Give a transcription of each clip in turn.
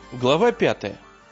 Глава 5.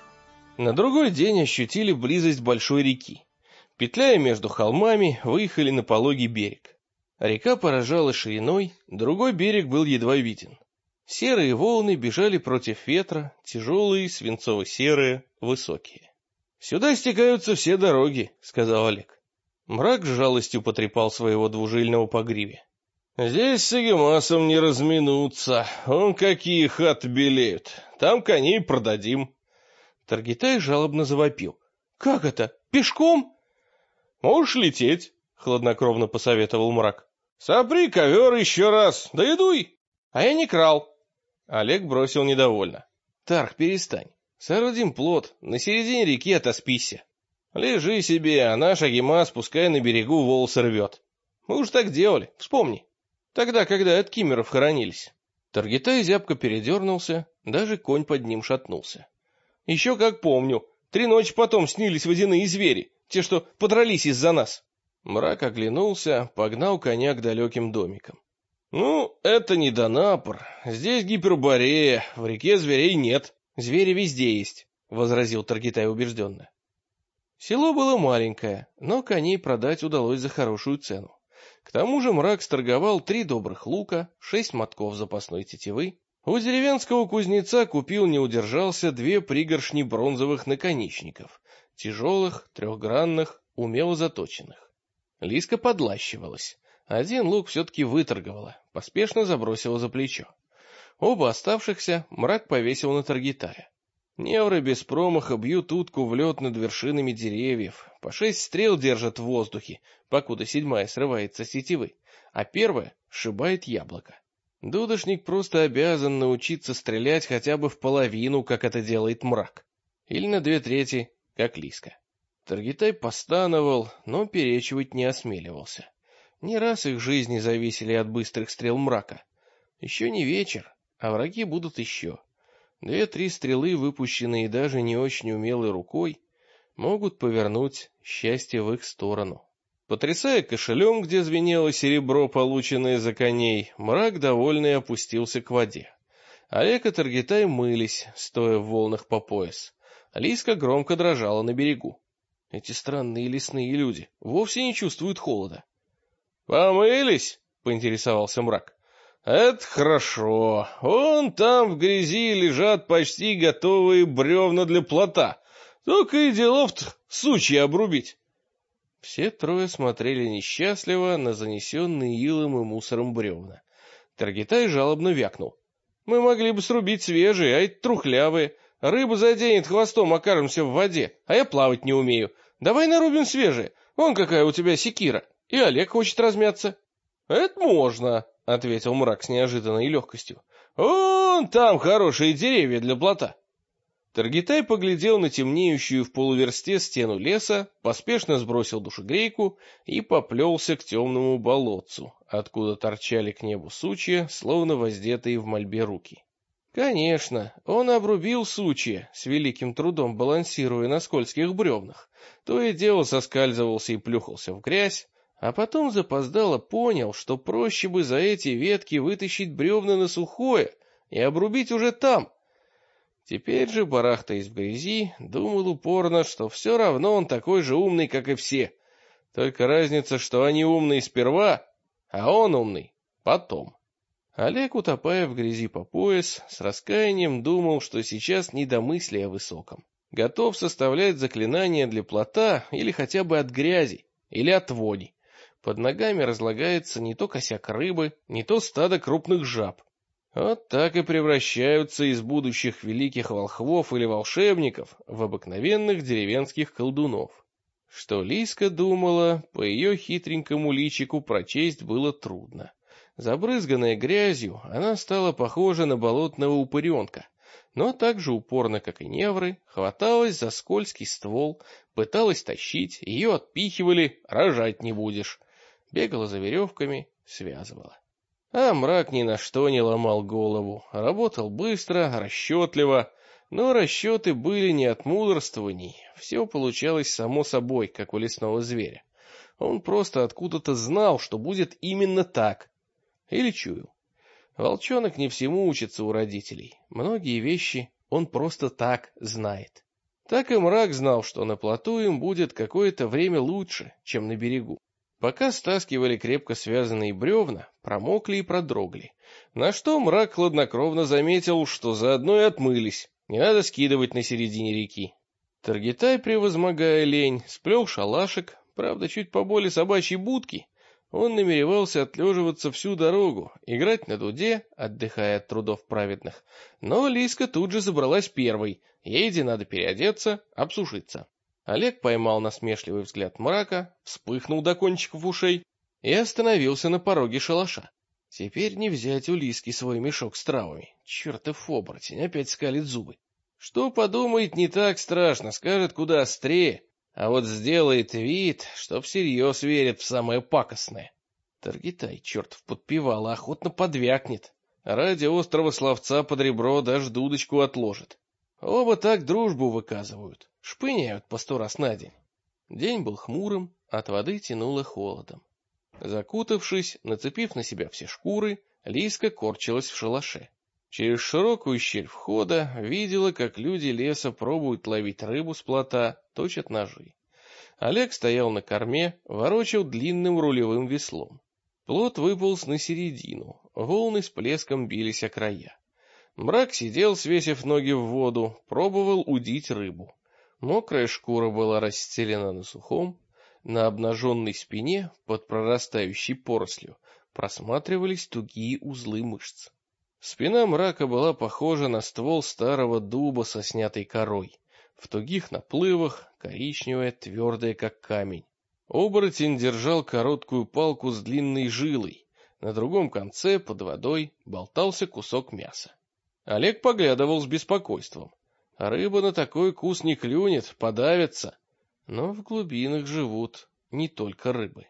На другой день ощутили близость большой реки. Петляя между холмами, выехали на пологий берег. Река поражала шириной, другой берег был едва виден. Серые волны бежали против ветра, тяжелые, свинцово-серые, высокие. «Сюда стекаются все дороги», — сказал Олег. Мрак с жалостью потрепал своего двужильного по гриве. «Здесь с Агемасом не разминуться, он какие хаты белеют, там коней продадим». Таргитай жалобно завопил. «Как это? Пешком?» «Можешь лететь», — хладнокровно посоветовал Мрак. «Сопри ковер еще раз, да и дуй». «А я не крал». Олег бросил недовольно. «Тарх, перестань. Соорудим плот, на середине реки отоспися. Лежи себе, а наш Агемас пускай на берегу волосы рвет. Мы уж так делали, вспомни. Тогда, когда от киммеров хоронились». Таргитай зябко передернулся, даже конь под ним шатнулся. «Еще как помню, 3 ночи потом снились водяные звери, те, что подрались из-за нас». Мрак оглянулся, погнал коня к далеким домикам. «Ну, это не Донапр, здесь Гиперборея, в реке зверей нет». «Звери везде есть», — возразил Таргитай убежденно. Село было маленькое, но коней продать удалось за хорошую цену. К тому же Мрак сторговал 3 добрых лука, 6 мотков запасной тетивы. У деревенского кузнеца купил, не удержался, 2 пригоршни бронзовых наконечников, тяжелых, трехгранных, умело заточенных. Лиска подлащивалась. 1 лук все-таки выторговала, поспешно забросила за плечо. Оба оставшихся Мрак повесил на Таргитая. Невры без промаха бьют утку в лед над вершинами деревьев, по 6 стрел держат в воздухе, покуда 7-я срывается с тетивы, а 1-я сшибает яблоко. Дудошник просто обязан научиться стрелять хотя бы в половину, как это делает Мрак, или на 2/3, как Лиска. Таргитай постановал, но перечивать не осмеливался. Не раз их жизни зависели от быстрых стрел Мрака. Еще не вечер, а враги будут еще. 2-3 стрелы, выпущенные даже не очень умелой рукой, могут повернуть счастье в их сторону. Потрясая кошелем, где звенело серебро, полученное за коней, Мрак, довольный, опустился к воде. Олег и Таргитай мылись, стоя в волнах по пояс. Лиска громко дрожала на берегу. Эти странные лесные люди вовсе не чувствуют холода. «Помылись?» — поинтересовался Мрак. «Это хорошо. Вон там в грязи лежат почти готовые бревна для плота. Только и делов-то сучья обрубить». Все 3 смотрели несчастливо на занесенные илом и мусором бревна. Таргитай жалобно вякнул. «Мы могли бы срубить свежие, а эти трухлявые. Рыба заденет хвостом, окажемся в воде, а я плавать не умею. Давай нарубим свежие. Вон какая у тебя секира. И Олег хочет размяться». «Это можно», — ответил Мрак с неожиданной легкостью. «Вон там хорошие деревья для плота». Таргитай поглядел на темнеющую в полуверсте стену леса, поспешно сбросил душегрейку и поплелся к темному болотцу, откуда торчали к небу сучья, словно воздетые в мольбе руки. Конечно, он обрубил сучья, с великим трудом балансируя на скользких бревнах, то и дело соскальзывался и плюхался в грязь, а потом запоздало понял, что проще бы за эти ветки вытащить бревна на сухое и обрубить уже там. Теперь же, барахтаясь в грязи, думал упорно, что все равно он такой же умный, как и все. Только разница, что они умные сперва, а он умный потом. Олег, утопая в грязи по пояс, с раскаянием думал, что сейчас не до мысли о высоком. Готов составлять заклинания для плота или хотя бы от грязи, или от вони. Под ногами разлагается не то косяк рыбы, не то стадо крупных жаб. Вот так и превращаются из будущих великих волхвов или волшебников в обыкновенных деревенских колдунов. Что Лиска думала, по ее хитренькому личику прочесть было трудно. Забрызганная грязью, она стала похожа на болотного упыренка, но так же упорно, как и невры, хваталась за скользкий ствол, пыталась тащить, ее отпихивали, рожать не будешь. Бегала за веревками, связывала. А Мрак ни на что не ломал голову, работал быстро, расчетливо, но расчеты были не от мудрствований, все получалось само собой, как у лесного зверя. Он просто откуда-то знал, что будет именно так. Или чуял. Волчонок не всему учится у родителей, многие вещи он просто так знает. Так и Мрак знал, что на плоту им будет какое-то время лучше, чем на берегу. Пока стаскивали крепко связанные бревна, промокли и продрогли. На что Мрак хладнокровно заметил, что заодно и отмылись, не надо скидывать на середине реки. Таргитай, превозмогая лень, сплел шалашик, правда, чуть поболее собачьей будки. Он намеревался отлеживаться всю дорогу, играть на дуде, отдыхая от трудов праведных. Но Лиска тут же забралась первой, ей где надо переодеться, обсушиться. Олег поймал насмешливый взгляд Мрака, вспыхнул до кончиков ушей и остановился на пороге шалаша. Теперь не взять у Лиски свой мешок с травами. Чертов оборотень, опять скалит зубы. Что подумает, не так страшно, скажет куда острее, а вот сделает вид, что всерьез верит в самое пакостное. Таргитай, чертов подпевала, охотно подвякнет. Ради острого словца под ребро даже дудочку отложит. Оба так дружбу выказывают, шпыняют по 100 раз на день. День был хмурым, от воды тянуло холодом. Закутавшись, нацепив на себя все шкуры, Лиска корчилась в шалаше. Через широкую щель входа видела, как люди леса пробуют ловить рыбу с плота, точат ножи. Олег стоял на корме, ворочал длинным рулевым веслом. Плот выполз на середину, волны с плеском бились о края. Мрак сидел, свесив ноги в воду, пробовал удить рыбу. Мокрая шкура была расстелена на сухом, на обнаженной спине, под прорастающей порослью, просматривались тугие узлы мышц. Спина Мрака была похожа на ствол старого дуба со снятой корой. В тугих наплывах, коричневая, твердая, как камень. Оборотень держал короткую палку с длинной жилой. На другом конце, под водой, болтался кусок мяса. Олег поглядывал с беспокойством. Рыба на такой кус не клюнет, подавится. Но в глубинах живут не только рыбы.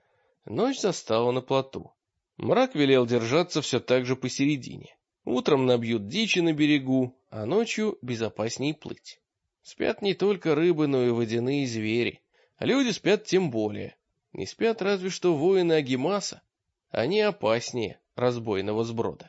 Ночь застала на плоту. Мрак велел держаться все так же посередине. Утром набьют дичи на берегу, а ночью безопасней плыть. Спят не только рыбы, но и водяные звери. А люди спят тем более. Не спят разве что воины Агимаса. Они опаснее разбойного сброда.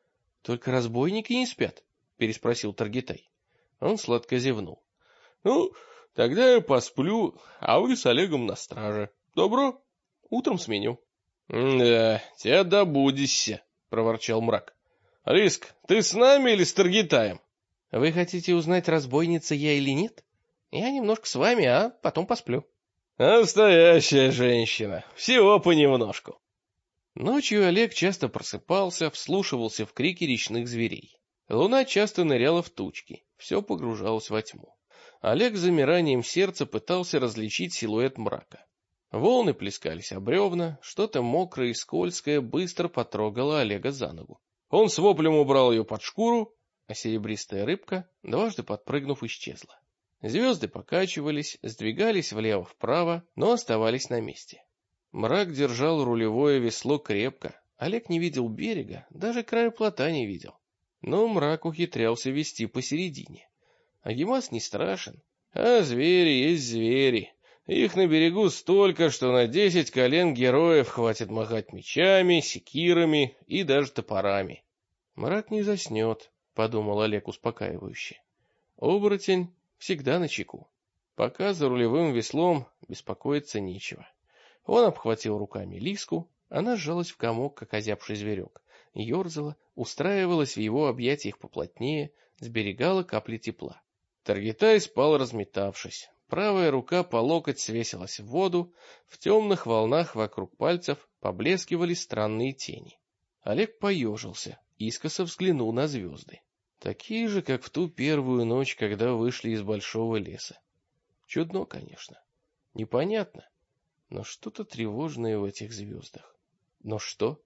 — Только разбойники не спят? — переспросил Таргитай. Он сладко зевнул. — Ну, тогда я посплю, а вы с Олегом на страже. Добро? Утром сменю. — Да, тебя добудешься, — проворчал Мрак. — Лиск, ты с нами или с Таргитаем? — Вы хотите узнать, разбойница я или нет? Я немножко с вами, а потом посплю. — Настоящая женщина, всего понемножку. Ночью Олег часто просыпался, вслушивался в крики речных зверей. Луна часто ныряла в тучки, все погружалось во тьму. Олег с замиранием сердца пытался различить силуэт Мрака. Волны плескались о бревна, что-то мокрое и скользкое быстро потрогало Олега за ногу. Он с воплем убрал ее под шкуру, а серебристая рыбка, дважды подпрыгнув, исчезла. Звезды покачивались, сдвигались влево-вправо, но оставались на месте. Мрак держал рулевое весло крепко. Олег не видел берега, даже края плота не видел. Но Мрак ухитрялся вести посередине. Агимас не страшен, а звери есть звери. Их на берегу столько, что на 10 колен героев хватит махать мечами, секирами и даже топорами. Мрак не заснет, — подумал Олег успокаивающе. Оборотень всегда начеку. Пока за рулевым веслом беспокоиться нечего. Он обхватил руками Лиску, она сжалась в комок, как озябший зверек, ерзала, устраивалась в его объятиях поплотнее, сберегала капли тепла. Таргитай спал, разметавшись. Правая рука по локоть свесилась в воду, в темных волнах вокруг пальцев поблескивали странные тени. Олег поежился, искоса взглянул на звезды. Такие же, как в ту первую ночь, когда вышли из большого леса. Чудно, конечно. Непонятно. Но что-то тревожное в этих звездах. Но что?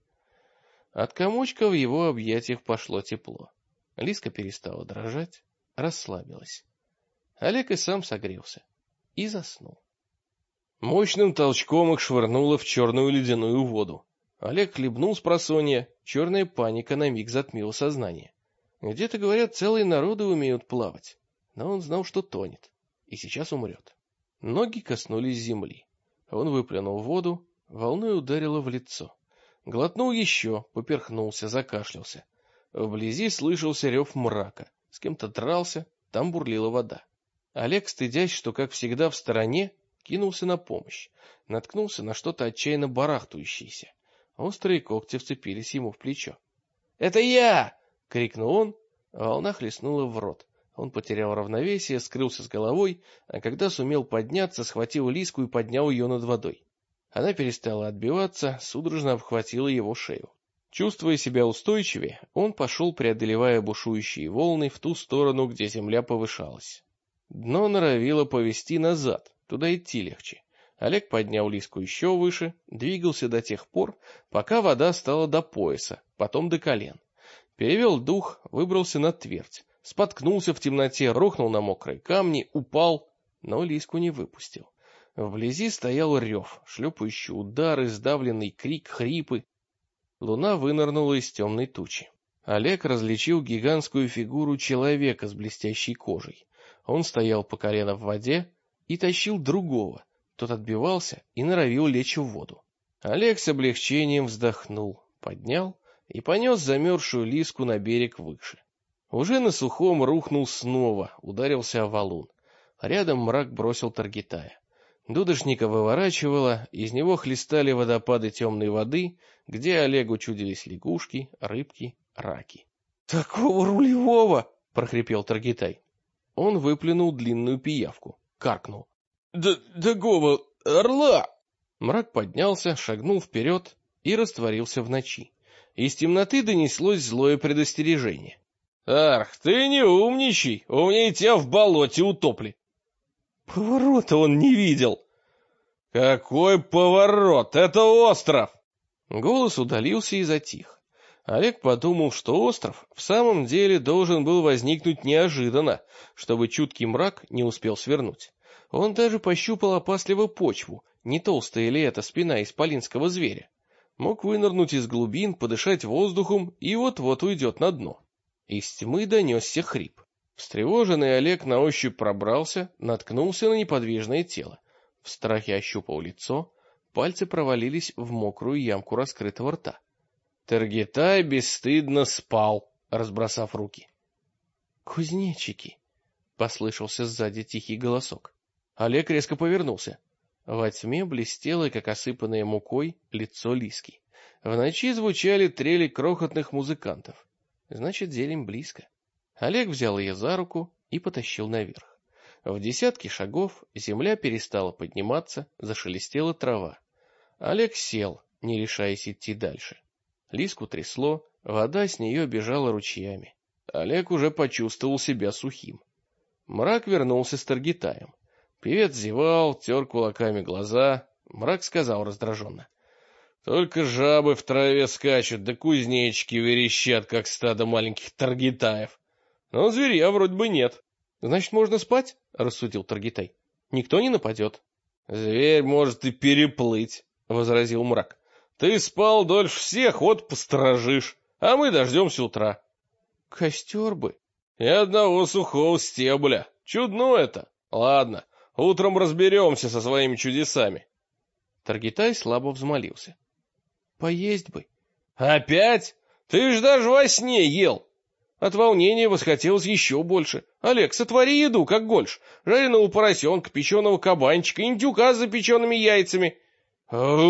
От комочка в его объятиях пошло тепло. Лиска перестала дрожать, расслабилась. Олег и сам согрелся. И заснул. Мощным толчком их швырнуло в черную ледяную воду. Олег хлебнул спросонья, черная паника на миг затмила сознание. Где-то, говорят, целые народы умеют плавать. Но он знал, что тонет. И сейчас умрет. Ноги коснулись земли. Он выплюнул воду, волной ударило в лицо. Глотнул еще, поперхнулся, закашлялся. Вблизи слышался рев Мрака. с кем-то дрался, там бурлила вода. Олег, стыдясь, что, как всегда, в стороне, кинулся на помощь, наткнулся на что-то отчаянно барахтающееся. Острые когти вцепились ему в плечо. «Это я!» — крикнул он, волна хлестнула в рот. Он потерял равновесие, скрылся с головой, а когда сумел подняться, схватил Лиску и поднял ее над водой. Она перестала отбиваться, судорожно обхватила его шею. Чувствуя себя устойчивее, он пошел, преодолевая бушующие волны, в ту сторону, где земля повышалась. Дно норовило повести назад, туда идти легче. Олег поднял Лиску еще выше, двигался до тех пор, пока вода стала до пояса, потом до колен. Перевел дух, выбрался на твердь, споткнулся в темноте, рухнул на мокрые камни, упал, но Лиску не выпустил. Вблизи стоял рев, шлепающие удары, сдавленный крик, хрипы. Луна вынырнула из темной тучи. Олег различил гигантскую фигуру человека с блестящей кожей. Он стоял по колено в воде и тащил другого. Тот отбивался и норовил лечь в воду. Олег с облегчением вздохнул, поднял и понес замерзшую Лиску на берег выше. Уже на сухом рухнул снова, ударился о валун. Рядом Мрак бросил Таргитая. Дудошника выворачивало, из него хлестали водопады темной воды, где Олегу чудились лягушки, рыбки, раки. — Такого рулевого! — прохрипел Таргитай. Он выплюнул длинную пиявку, каркнул. — Дагого орла! Мрак поднялся, шагнул вперед и растворился в ночи. Из темноты донеслось злое предостережение. — Арх, ты не умничай, умнее тебя в болоте утопли. Поворота он не видел. Какой поворот? Это остров! Голос удалился и затих. Олег подумал, что остров в самом деле должен был возникнуть неожиданно, чтобы чуткий Мрак не успел свернуть. Он даже пощупал опасливо почву, не толстая ли это спина исполинского зверя. Мог вынырнуть из глубин, подышать воздухом и вот-вот уйдет на дно. Из тьмы донесся хрип. Встревоженный Олег на ощупь пробрался, наткнулся на неподвижное тело. В страхе ощупал лицо, пальцы провалились в мокрую ямку раскрытого рта. Таргитай бесстыдно спал, разбросав руки. «Кузнечики!» — послышался сзади тихий голосок. Олег резко повернулся. Во тьме блестело, как осыпанное мукой, лицо Лиски. В ночи звучали трели крохотных музыкантов. Значит, зелень близко. Олег взял ее за руку и потащил наверх. В десятки шагов земля перестала подниматься, зашелестела трава. Олег сел, не решаясь идти дальше. Лиску трясло, вода с нее бежала ручьями. Олег уже почувствовал себя сухим. Мрак вернулся с Таргитаем. Певец зевал, тер кулаками глаза. Мрак сказал раздраженно: — Только жабы в траве скачут, да кузнечики верещат, как стадо маленьких таргитаев. Но зверя вроде бы нет. — Значит, можно спать? — рассудил Таргитай. — Никто не нападет. — Зверь может и переплыть, — возразил Мрак. — Ты спал дольше всех, вот посторожишь, а мы дождемся утра. — Костер бы. — И одного сухого стебля. Чудно это. Ладно, утром разберемся со своими чудесами. Таргитай слабо взмолился. — Поесть бы. — Опять? Ты ж даже во сне ел. От волнения восхотелось еще больше. Олег, сотвори еду, как гольш. Жареного поросенка, печеного кабанчика, индюка с запеченными яйцами. —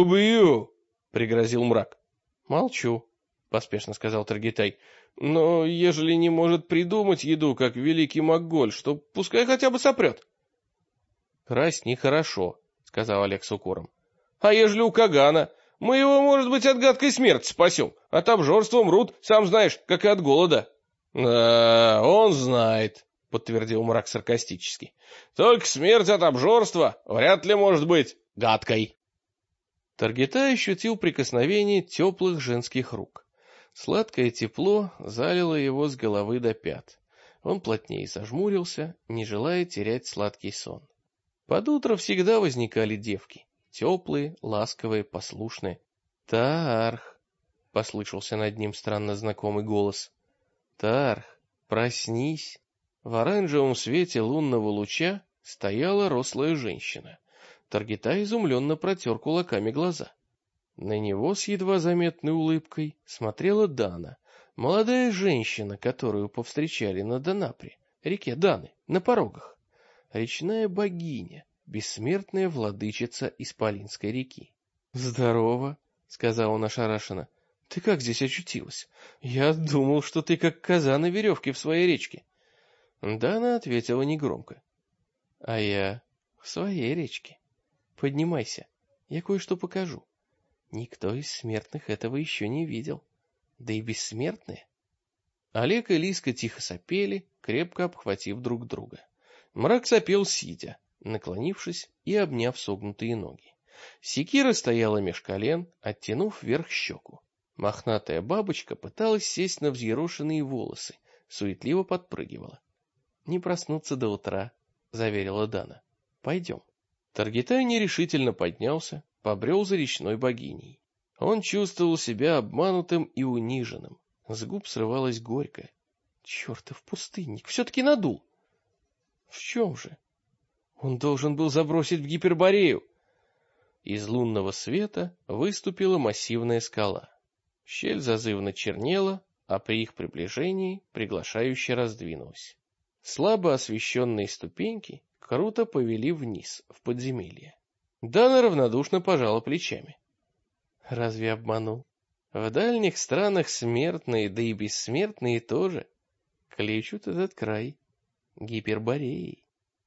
Убью, — пригрозил Мрак. — Молчу, — поспешно сказал Таргитай. — Но ежели не может придумать еду, как великий Макгольш, то пускай хотя бы сопрет. — Красть нехорошо, — сказал Олег с укором. — А ежели у Кагана? Мы его, может быть, от гадкой смерти спасем. От обжорства мрут, сам знаешь, как и от голода. — Да, он знает, — подтвердил Мрак саркастически. — Только смерть от обжорства вряд ли может быть гадкой. Таргитай ощутил прикосновение теплых женских рук. Сладкое тепло залило его с головы до пят. Он плотнее зажмурился, не желая терять сладкий сон. Под утро всегда возникали девки. Теплые, ласковые, послушные. «Таарх!» — послышался над ним странно знакомый голос. «Таарх, проснись!» В оранжевом свете лунного луча стояла рослая женщина. Таргитай изумленно протер кулаками глаза. На него с едва заметной улыбкой смотрела Дана. Молодая женщина, которую повстречали на Донапре, реке Даны, на порогах. Речная богиня, бессмертная владычица Исполинской реки. «Здорово», — сказал он ошарашенно. «Ты как здесь очутилась? Я думал, что ты как коза на веревке в своей речке». Дана ответила негромко. «А я в своей речке. Поднимайся, я кое-что покажу. Никто из смертных этого еще не видел. Да и бессмертные». Олег и Лиска тихо сопели, крепко обхватив друг друга. Мрак сопел сидя, наклонившись и обняв согнутые ноги. Секира стояла меж колен, оттянув вверх щеку. Мохнатая бабочка пыталась сесть на взъерошенные волосы, суетливо подпрыгивала. «Не проснуться до утра», — заверила Дана. «Пойдем». Таргитай нерешительно поднялся, побрел за речной богиней. Он чувствовал себя обманутым и униженным. С губ срывалась горькая. Чертов пустынник, все-таки надул. В чем же? Он должен был забросить в Гиперборею. Из лунного света выступила массивная скала. Щель зазывно чернела, а при их приближении приглашающе раздвинулась. Слабо освещенные ступеньки круто повели вниз, в подземелье. Дана равнодушно пожала плечами. Разве обманул? В дальних странах смертные, да и бессмертные тоже кличут этот край Гипербореей.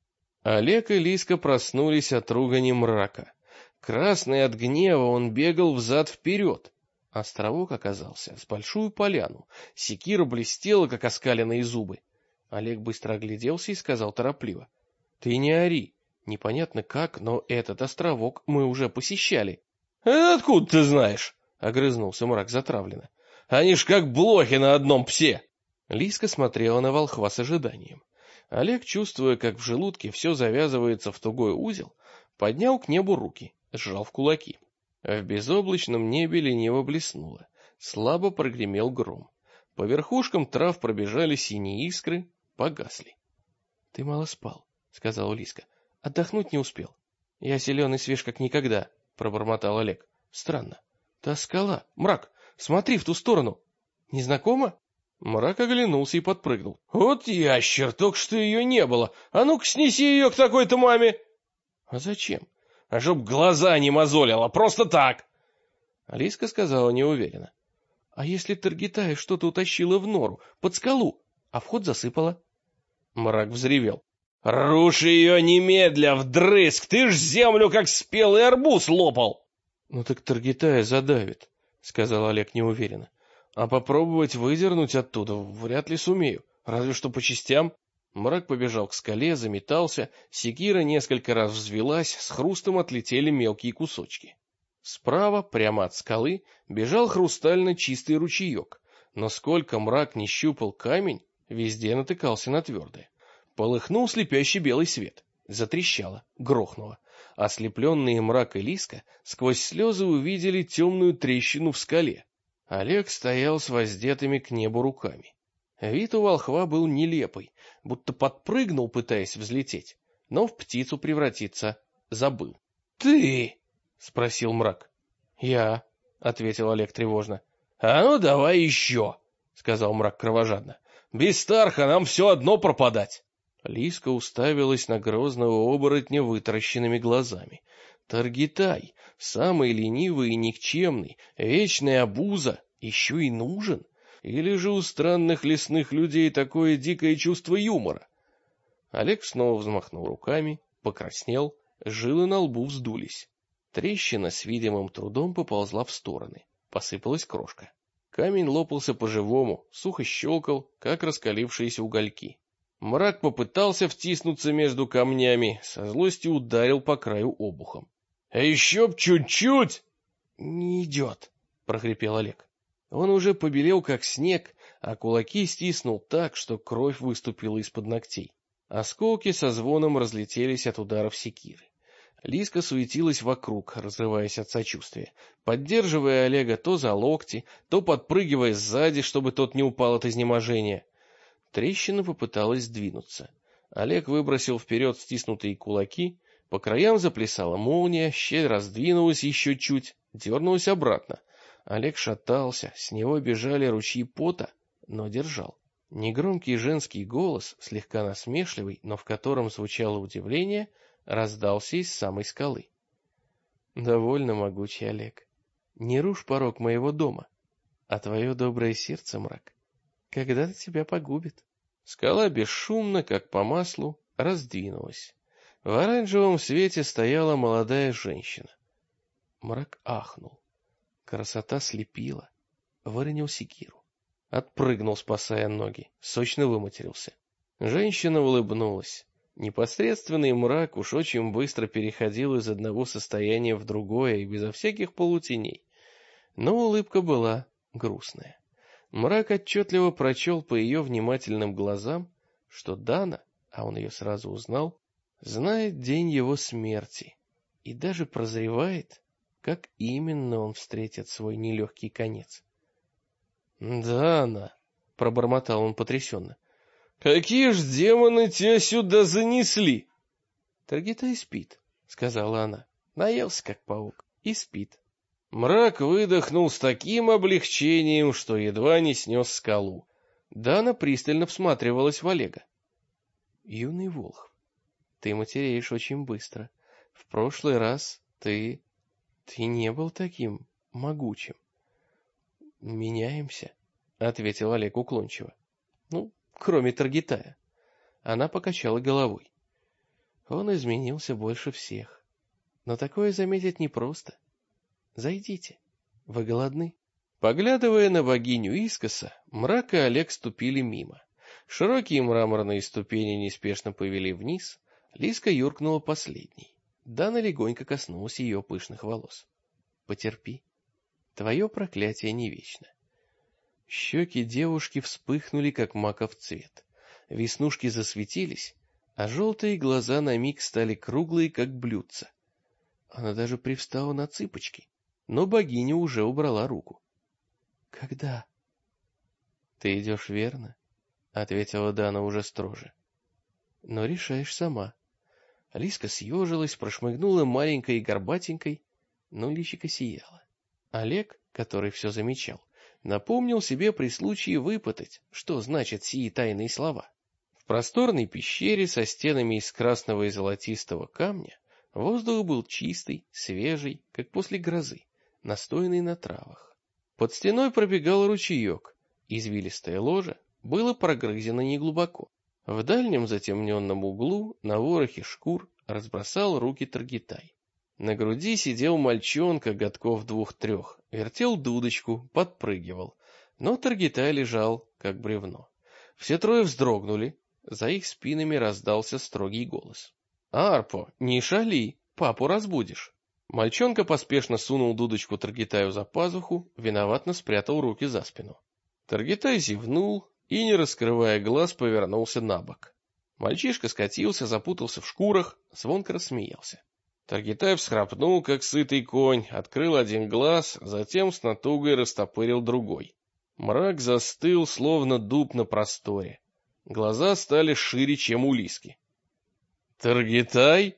Олег и Лиска проснулись от ругани мрака. Красный от гнева, он бегал взад-вперед. Островок оказался с большую поляну. Секира блестела, как оскаленные зубы. Олег быстро огляделся и сказал торопливо. — Ты не ори. Непонятно как, но этот островок мы уже посещали. — Откуда ты знаешь? — огрызнулся мрак затравленно. — Они ж как блохи на одном псе. Лиска смотрела на волхва с ожиданием. Олег, чувствуя, как в желудке все завязывается в тугой узел, поднял к небу руки, сжал в кулаки. В безоблачном небе лениво блеснуло, слабо прогремел гром. По верхушкам трав пробежали синие искры, погасли. — Ты мало спал, — сказала Лиска. — Отдохнуть не успел. — Я силен и свеж как никогда, — пробормотал Олег. — Странно. Та скала, мрак, смотри в ту сторону. Незнакомо? Мрак оглянулся и подпрыгнул. — Вот ящер, только что ее не было. А ну-ка снеси ее к такой-то маме. — А зачем? — А чтоб глаза не мозолила, просто так. Алиска сказала неуверенно. — А если Таргитая что-то утащила в нору, под скалу, а вход засыпала? Мрак взревел. — Рушь ее немедля, вдрызг, ты ж землю как спелый арбуз лопал. — Ну так Таргитая задавит, — сказал Олег неуверенно. — А попробовать выдернуть оттуда вряд ли сумею, разве что по частям. Мрак побежал к скале, заметался, секира несколько раз взвилась, с хрустом отлетели мелкие кусочки. Справа, прямо от скалы, бежал хрустально чистый ручеек, но сколько мрак не щупал камень, везде натыкался на твердое. Полыхнул слепящий белый свет, затрещало, грохнуло. Ослепленные мрак и Лиска сквозь слезы увидели темную трещину в скале. Олег стоял с воздетыми к небу руками. Вид у волхва был нелепый, будто подпрыгнул, пытаясь взлететь, но в птицу превратиться забыл. — Ты? — спросил мрак. — Я, — ответил Олег тревожно. — А ну давай еще, — сказал мрак кровожадно. — Без Старха нам все одно пропадать. Лиска уставилась на грозного оборотня вытаращенными глазами. Таргитай, самый ленивый и никчемный, вечная обуза, еще и нужен? Или же у странных лесных людей такое дикое чувство юмора? Олег снова взмахнул руками, покраснел, жилы на лбу вздулись. Трещина с видимым трудом поползла в стороны, посыпалась крошка. Камень лопался по-живому, сухо щелкал, как раскалившиеся угольки. Мрак попытался втиснуться между камнями, со злостью ударил по краю обухом. — А еще б чуть-чуть! — Не идет, — прохрипел Олег. Он уже побелел, как снег, а кулаки стиснул так, что кровь выступила из-под ногтей. Осколки со звоном разлетелись от ударов секиры. Лиска суетилась вокруг, разрываясь от сочувствия, поддерживая Олега то за локти, то подпрыгивая сзади, чтобы тот не упал от изнеможения. Трещина попыталась сдвинуться. Олег выбросил вперед стиснутые кулаки, по краям заплясала молния, щель раздвинулась еще чуть, дернулась обратно. Олег шатался, с него бежали ручьи пота, но держал. Негромкий женский голос, слегка насмешливый, но в котором звучало удивление, раздался из самой скалы. «Довольно могучий, Олег. Не рушь порог моего дома, а твое доброе сердце, мрак, когда-то тебя погубит». Скала бесшумно, как по маслу, раздвинулась. В оранжевом свете стояла молодая женщина. Мрак ахнул. Красота слепила. Выронил секиру. Отпрыгнул, спасая ноги. Сочно выматерился. Женщина улыбнулась. Непосредственный мрак уж очень быстро переходил из одного состояния в другое и безо всяких полутеней. Но улыбка была грустная. Мрак отчетливо прочел по ее внимательным глазам, что Дана, а он ее сразу узнал, знает день его смерти и даже прозревает, как именно он встретит свой нелегкий конец. «Дана!» — пробормотал он потрясенно. «Какие ж демоны тебя сюда занесли?» «Таргитай спит», — сказала она. «Наелся, как паук, и спит». Мрак выдохнул с таким облегчением, что едва не снес скалу. Дана пристально всматривалась в Олега. «Юный Волхв, ты матереешь очень быстро. В прошлый раз ты не был таким могучим». «Меняемся», — ответил Олег уклончиво. «Ну, кроме Таргитая». Она покачала головой. Он изменился больше всех. Но такое заметить непросто. Зайдите. Вы голодны? Поглядывая на богиню Искоса, Мрак и Олег ступили мимо. Широкие мраморные ступени неспешно повели вниз. Лиска юркнула последней. Дана легонько коснулась ее пышных волос. Потерпи. Твое проклятие не вечно. Щеки девушки вспыхнули, как маков цвет. Веснушки засветились, а желтые глаза на миг стали круглые, как блюдца. Она даже привстала на цыпочки, но богиня уже убрала руку. «Когда?» «Ты идешь верно», — ответила Дана уже строже. «Но решаешь сама». Лиска съежилась, прошмыгнула маленькой и горбатенькой, но личико сияло. Олег, который все замечал, напомнил себе при случае выпытать, что значат сии тайные слова. В просторной пещере со стенами из красного и золотистого камня воздух был чистый, свежий, как после грозы, настойный на травах. Под стеной пробегал ручеек, извилистое ложе было прогрызено неглубоко. В дальнем затемненном углу на ворохе шкур разбросал руки Таргитай. На груди сидел мальчонка годков 2-3, вертел дудочку, подпрыгивал, но Таргитай лежал, как бревно. Все трое вздрогнули, за их спинами раздался строгий голос. «Арпо, не шали, папу разбудишь». Мальчонка поспешно сунул дудочку Таргитаю за пазуху, виноватно спрятал руки за спину. Таргитай зевнул и, не раскрывая глаз, повернулся на бок. Мальчишка скатился, запутался в шкурах, звонко рассмеялся. Таргитай всхрапнул, как сытый конь, открыл один глаз, затем с натугой растопырил другой. Мрак застыл, словно дуб на просторе. Глаза стали шире, чем у Лиски. «Таргитай?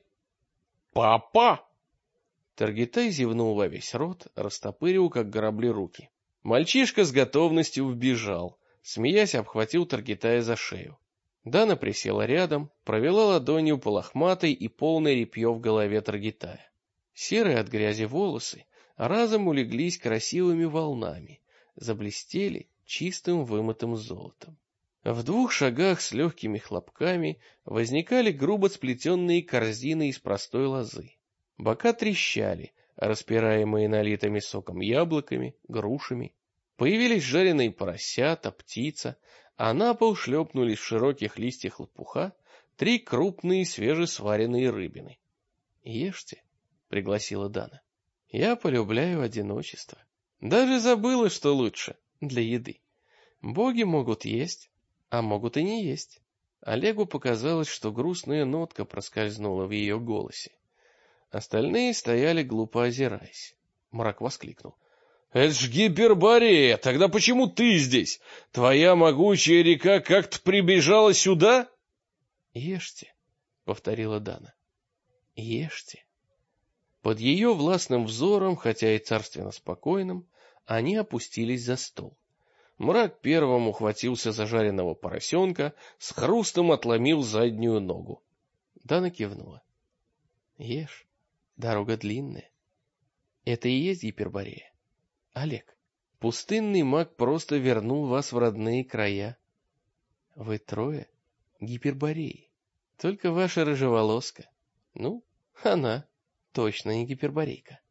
Папа!» Таргитай зевнул во весь рот, растопырил, как корабли, руки. Мальчишка с готовностью вбежал, смеясь, обхватил Таргитая за шею. Дана присела рядом, провела ладонью по лохматой и полной репье в голове Таргитая. Серые от грязи волосы разом улеглись красивыми волнами, заблестели чистым вымытым золотом. В 2 шагах с легкими хлопками возникали грубо сплетенные корзины из простой лозы. Бока трещали, распираемые налитыми соком яблоками, грушами. Появились жареные поросята, птица, а на пол шлепнулись в широких листьях лопуха 3 крупные свежесваренные рыбины. «Ешьте», — пригласила Дана. «Я полюбляю одиночество. Даже забыла, что лучше для еды. Боги могут есть, а могут и не есть». Олегу показалось, что грустная нотка проскользнула в ее голосе. Остальные стояли, глупо озираясь. Мрак воскликнул. «Это ж Гиперборея! Тогда почему ты здесь? Твоя могучая река как-то прибежала сюда?» «Ешьте», — повторила Дана. «Ешьте». Под ее властным взором, хотя и царственно спокойным, Они опустились за стол. Мрак первым ухватился за жареного поросенка, с хрустом отломил заднюю ногу. Дана кивнула. Ешь, дорога длинная. Это и есть Гиперборея. Олег, пустынный маг просто вернул вас в родные края. Вы трое Гипербореи. Только ваша рыжеволоска. Ну, она точно не гиперборейка.